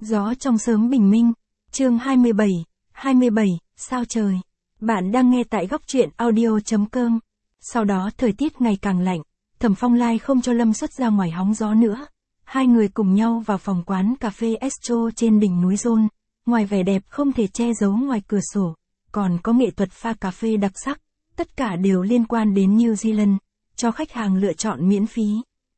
Gió trong sớm bình minh, chương 27, sao trời. Bạn đang nghe tại góc truyện audio.com. Sau đó thời tiết ngày càng lạnh, Thẩm Phong Lai không cho Lâm Xuất ra ngoài hóng gió nữa. Hai người cùng nhau vào phòng quán cà phê Estro trên đỉnh núi Rôn. Ngoài vẻ đẹp không thể che giấu ngoài cửa sổ, còn có nghệ thuật pha cà phê đặc sắc, tất cả đều liên quan đến New Zealand, cho khách hàng lựa chọn miễn phí.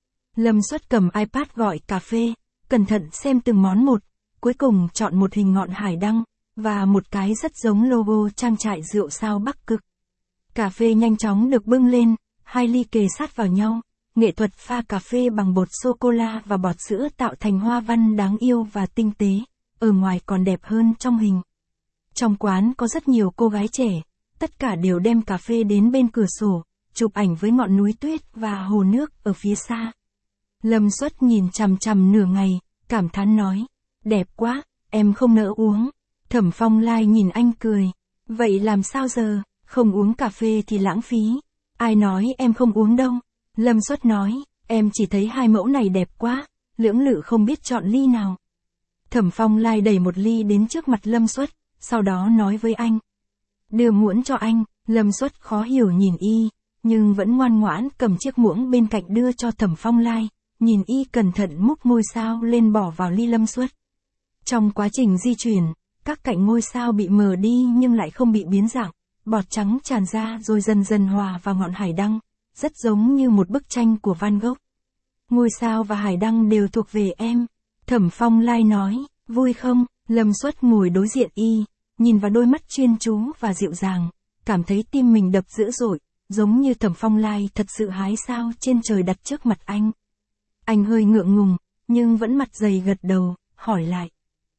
Lâm Xuất cầm iPad gọi cà phê, cẩn thận xem từng món một, cuối cùng chọn một hình ngọn hải đăng, và một cái rất giống logo trang trại rượu sao Bắc Cực. Cà phê nhanh chóng được bưng lên, hai ly kề sát vào nhau, nghệ thuật pha cà phê bằng bột sô-cô-la và bọt sữa tạo thành hoa văn đáng yêu và tinh tế, ở ngoài còn đẹp hơn trong hình. Trong quán có rất nhiều cô gái trẻ, tất cả đều đem cà phê đến bên cửa sổ, chụp ảnh với ngọn núi tuyết và hồ nước ở phía xa. Lâm Xuất nhìn chằm chằm nửa ngày, cảm thán nói, đẹp quá, em không nỡ uống. Thẩm Phong Lai nhìn anh cười, vậy làm sao giờ, không uống cà phê thì lãng phí. Ai nói em không uống đâu. Lâm Xuất nói, em chỉ thấy hai mẫu này đẹp quá, lưỡng lự không biết chọn ly nào. Thẩm Phong Lai đẩy một ly đến trước mặt Lâm Xuất, sau đó nói với anh. Đưa muỗng cho anh. Lâm Xuất khó hiểu nhìn y, nhưng vẫn ngoan ngoãn cầm chiếc muỗng bên cạnh đưa cho Thẩm Phong Lai, nhìn y cẩn thận múc ngôi sao lên bỏ vào ly Lâm Xuất. Trong quá trình di chuyển, các cạnh ngôi sao bị mờ đi nhưng lại không bị biến dạng, bọt trắng tràn ra rồi dần dần hòa vào ngọn hải đăng, rất giống như một bức tranh của Van Gogh. Ngôi sao và hải đăng đều thuộc về em. Thẩm Phong Lai nói, vui không? Lâm Xuất ngồi đối diện y, nhìn vào đôi mắt chuyên chú và dịu dàng, cảm thấy tim mình đập dữ dội, giống như Thẩm Phong Lai thật sự hái sao trên trời đặt trước mặt anh. Anh hơi ngượng ngùng, nhưng vẫn mặt dày gật đầu, hỏi lại.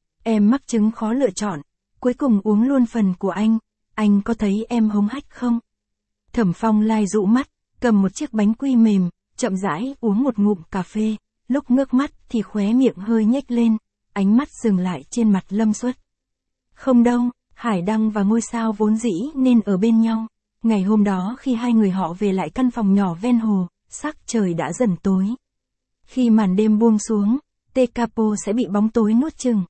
Em mắc chứng khó lựa chọn, cuối cùng uống luôn phần của anh có thấy em hống hách không? Thẩm Phong Lai dụ mắt, cầm một chiếc bánh quy mềm, chậm rãi uống một ngụm cà phê, lúc ngước mắt thì khóe miệng hơi nhếch lên, ánh mắt dừng lại trên mặt Lâm Xuất. Không đâu, hải đăng và ngôi sao vốn dĩ nên ở bên nhau. Ngày hôm đó khi hai người họ về lại căn phòng nhỏ ven hồ, sắc trời đã dần tối. Khi màn đêm buông xuống, Tekapo sẽ bị bóng tối nuốt chửng.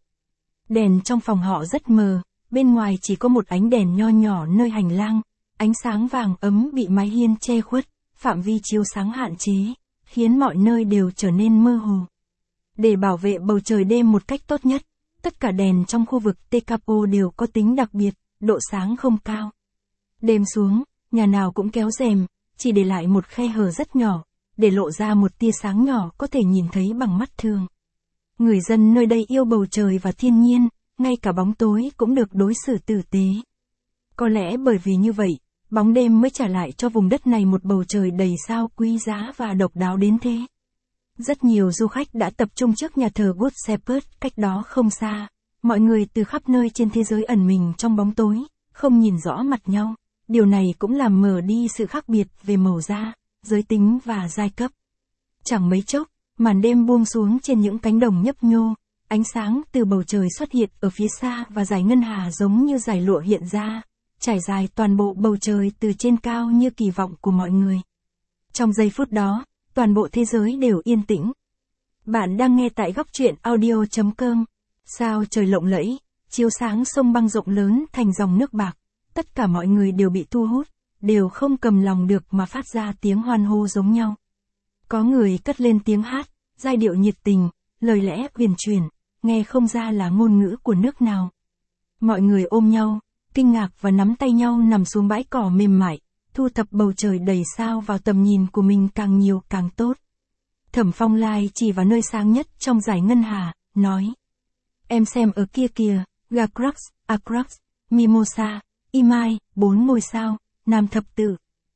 Đèn trong phòng họ rất mờ, bên ngoài chỉ có một ánh đèn nho nhỏ nơi hành lang, ánh sáng vàng ấm bị mái hiên che khuất, phạm vi chiếu sáng hạn chế, khiến mọi nơi đều trở nên mơ hồ. Để bảo vệ bầu trời đêm một cách tốt nhất, tất cả đèn trong khu vực Tekapo đều có tính đặc biệt, độ sáng không cao. Đêm xuống, nhà nào cũng kéo rèm, chỉ để lại một khe hở rất nhỏ, để lộ ra một tia sáng nhỏ có thể nhìn thấy bằng mắt thường. Người dân nơi đây yêu bầu trời và thiên nhiên, ngay cả bóng tối cũng được đối xử tử tế. Có lẽ bởi vì như vậy, bóng đêm mới trả lại cho vùng đất này một bầu trời đầy sao quý giá và độc đáo đến thế. Rất nhiều du khách đã tập trung trước nhà thờ Good Shepherd cách đó không xa. Mọi người từ khắp nơi trên thế giới ẩn mình trong bóng tối, không nhìn rõ mặt nhau. Điều này cũng làm mờ đi sự khác biệt về màu da, giới tính và giai cấp. Chẳng mấy chốc, màn đêm buông xuống trên những cánh đồng nhấp nhô, ánh sáng từ bầu trời xuất hiện ở phía xa và dải ngân hà giống như dải lụa hiện ra, trải dài toàn bộ bầu trời từ trên cao như kỳ vọng của mọi người. Trong giây phút đó, toàn bộ thế giới đều yên tĩnh. Bạn đang nghe tại góc truyện audio.com. Sao trời lộng lẫy, chiếu sáng sông băng rộng lớn thành dòng nước bạc, tất cả mọi người đều bị thu hút, đều không cầm lòng được mà phát ra tiếng hoan hô giống nhau. Có người cất lên tiếng hát, giai điệu nhiệt tình, lời lẽ huyền chuyển, nghe không ra là ngôn ngữ của nước nào. Mọi người ôm nhau, kinh ngạc và nắm tay nhau nằm xuống bãi cỏ mềm mại, thu thập bầu trời đầy sao vào tầm nhìn của mình càng nhiều càng tốt. Thẩm Phong Lai chỉ vào nơi sáng nhất trong dải ngân hà, nói. Em xem ở kia kìa, Gacrux, Acrux, Mimosa, Imai, 4 ngôi sao, nam thập tự.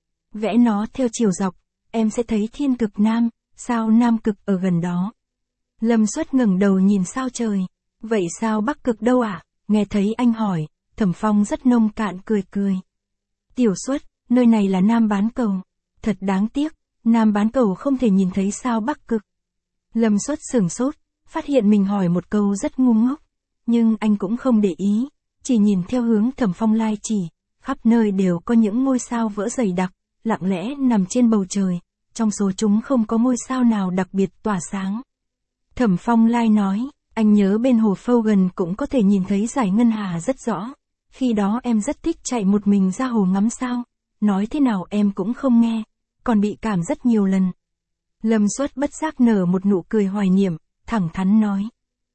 Vẽ nó theo chiều dọc, em sẽ thấy thiên cực nam, sao nam cực ở gần đó. Lâm Xuất ngẩng đầu nhìn sao trời. Vậy sao bắc cực đâu ạ? Nghe thấy anh hỏi, Thẩm Phong rất nông cạn cười cười. Tiểu Xuất, nơi này là Nam Bán Cầu. Thật đáng tiếc, Nam Bán Cầu không thể nhìn thấy sao bắc cực. Lâm Xuất sửng sốt, phát hiện mình hỏi một câu rất ngu ngốc. Nhưng anh cũng không để ý, chỉ nhìn theo hướng Thẩm Phong Lai chỉ, khắp nơi đều có những ngôi sao vỡ dày đặc, lặng lẽ nằm trên bầu trời, trong số chúng không có ngôi sao nào đặc biệt tỏa sáng. Thẩm Phong Lai nói, Anh nhớ bên hồ Fogan cũng có thể nhìn thấy dải ngân hà rất rõ. Khi đó em rất thích chạy một mình ra hồ ngắm sao. Nói thế nào em cũng không nghe. Còn bị cảm rất nhiều lần. Lâm Xuất bất giác nở một nụ cười hoài niệm, thẳng thắn nói.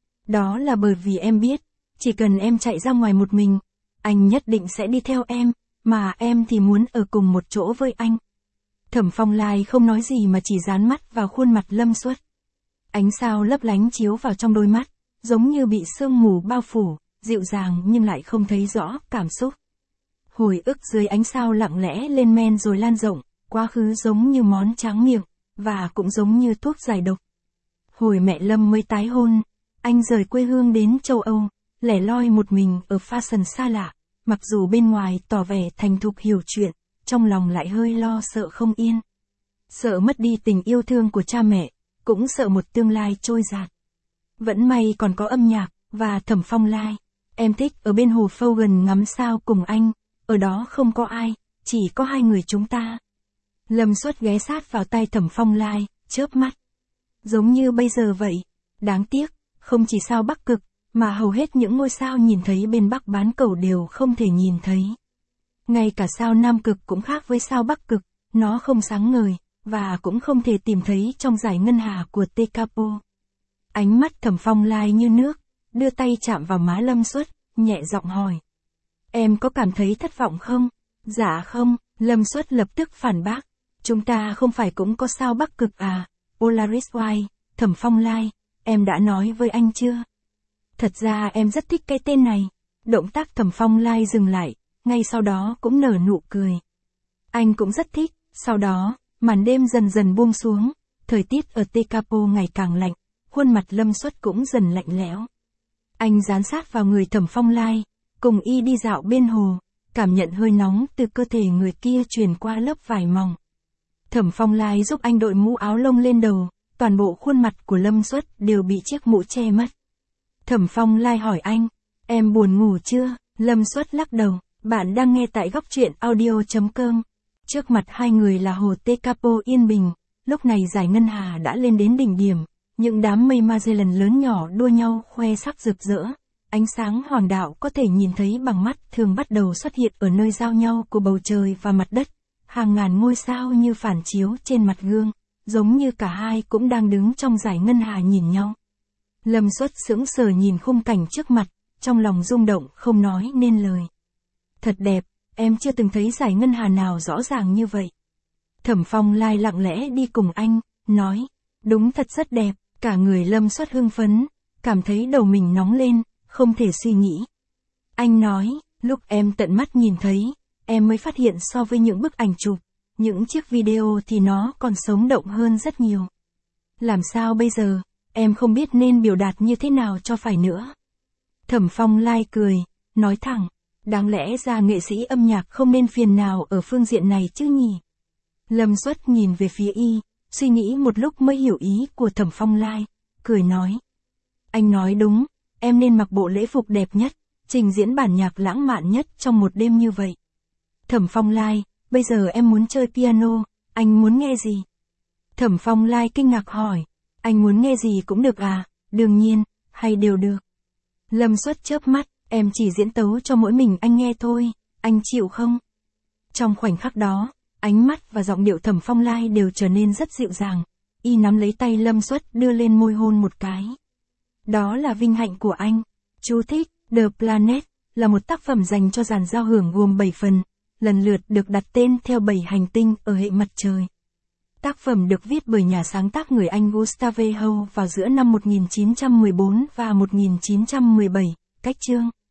Đó là bởi vì em biết, chỉ cần em chạy ra ngoài một mình, anh nhất định sẽ đi theo em, mà em thì muốn ở cùng một chỗ với anh. Thẩm Phong Lai không nói gì mà chỉ dán mắt vào khuôn mặt Lâm Xuất. Ánh sao lấp lánh chiếu vào trong đôi mắt, giống như bị sương mù bao phủ, dịu dàng nhưng lại không thấy rõ cảm xúc. Hồi ức dưới ánh sao lặng lẽ lên men rồi lan rộng, quá khứ giống như món tráng miệng, và cũng giống như thuốc giải độc. Hồi mẹ Lâm mới tái hôn, anh rời quê hương đến châu Âu, lẻ loi một mình ở fashion xa lạ, mặc dù bên ngoài tỏ vẻ thành thục hiểu chuyện, trong lòng lại hơi lo sợ không yên. Sợ mất đi tình yêu thương của cha mẹ, cũng sợ một tương lai trôi dạt. Vẫn may còn có âm nhạc, và Thẩm Phong Lai. Em thích ở bên hồ Fogan ngắm sao cùng anh, ở đó không có ai, chỉ có hai người chúng ta. Lâm Xuất ghé sát vào tay Thẩm Phong Lai, chớp mắt. Giống như bây giờ vậy. Đáng tiếc, không chỉ sao Bắc Cực, mà hầu hết những ngôi sao nhìn thấy bên Bắc bán cầu đều không thể nhìn thấy. Ngay cả sao Nam Cực cũng khác với sao Bắc Cực, nó không sáng ngời, và cũng không thể tìm thấy trong dải ngân hà của Tekapo. Ánh mắt Thẩm Phong Lai như nước, đưa tay chạm vào má Lâm Xuất, nhẹ giọng hỏi. Em có cảm thấy thất vọng không? Dạ không, Lâm Xuất lập tức phản bác. Chúng ta không phải cũng có sao Bắc Cực à? Polaris Y, Thẩm Phong Lai, em đã nói với anh chưa? Thật ra em rất thích cái tên này. Động tác Thẩm Phong Lai dừng lại, ngay sau đó cũng nở nụ cười. Anh cũng rất thích, sau đó, màn đêm dần dần buông xuống, thời tiết ở Tekapo ngày càng lạnh, khuôn mặt Lâm Xuất cũng dần lạnh lẽo. Anh dán sát vào người Thẩm Phong Lai, cùng y đi dạo bên hồ, cảm nhận hơi nóng từ cơ thể người kia truyền qua lớp vải mỏng. Thẩm Phong Lai giúp anh đội mũ áo lông lên đầu, toàn bộ khuôn mặt của Lâm Xuất đều bị chiếc mũ che mất. Thẩm Phong Lai hỏi anh, em buồn ngủ chưa? Lâm Xuất lắc đầu, bạn đang nghe tại góc truyện audio.com. Trước mặt hai người là hồ Tekapo yên bình, lúc này dải ngân hà đã lên đến đỉnh điểm, những đám mây Magellan lớn nhỏ đua nhau khoe sắc rực rỡ. Ánh sáng hoàng đạo có thể nhìn thấy bằng mắt thường bắt đầu xuất hiện ở nơi giao nhau của bầu trời và mặt đất. Hàng ngàn ngôi sao như phản chiếu trên mặt gương, giống như cả hai cũng đang đứng trong dải ngân hà nhìn nhau. Lâm Xuất sững sờ nhìn khung cảnh trước mặt, trong lòng rung động không nói nên lời. Thật đẹp, em chưa từng thấy dải ngân hà nào rõ ràng như vậy. Thẩm Phong Lai lặng lẽ đi cùng anh, nói, đúng thật rất đẹp, cả người Lâm Xuất hưng phấn, cảm thấy đầu mình nóng lên, không thể suy nghĩ. Anh nói, lúc em tận mắt nhìn thấy, em mới phát hiện so với những bức ảnh chụp, những chiếc video thì nó còn sống động hơn rất nhiều. Làm sao bây giờ, em không biết nên biểu đạt như thế nào cho phải nữa. Thẩm Phong Lai cười, nói thẳng, đáng lẽ ra nghệ sĩ âm nhạc không nên phiền nào ở phương diện này chứ nhỉ. Lâm Xuất nhìn về phía y, suy nghĩ một lúc mới hiểu ý của Thẩm Phong Lai, cười nói. Anh nói đúng, em nên mặc bộ lễ phục đẹp nhất, trình diễn bản nhạc lãng mạn nhất trong một đêm như vậy. Thẩm Phong Lai, bây giờ em muốn chơi piano, anh muốn nghe gì? Thẩm Phong Lai kinh ngạc hỏi, anh muốn nghe gì cũng được à, đương nhiên, hay đều được. Lâm Xuất chớp mắt, em chỉ diễn tấu cho mỗi mình anh nghe thôi, anh chịu không? Trong khoảnh khắc đó, ánh mắt và giọng điệu Thẩm Phong Lai đều trở nên rất dịu dàng, y nắm lấy tay Lâm Xuất đưa lên môi hôn một cái. Đó là vinh hạnh của anh. Chú thích, The Planet, là một tác phẩm dành cho dàn giao hưởng gồm 7 phần, lần lượt được đặt tên theo 7 hành tinh ở hệ mặt trời. Tác phẩm được viết bởi nhà sáng tác người Anh Gustave Howe vào giữa năm 1914 và 1917, cách chương.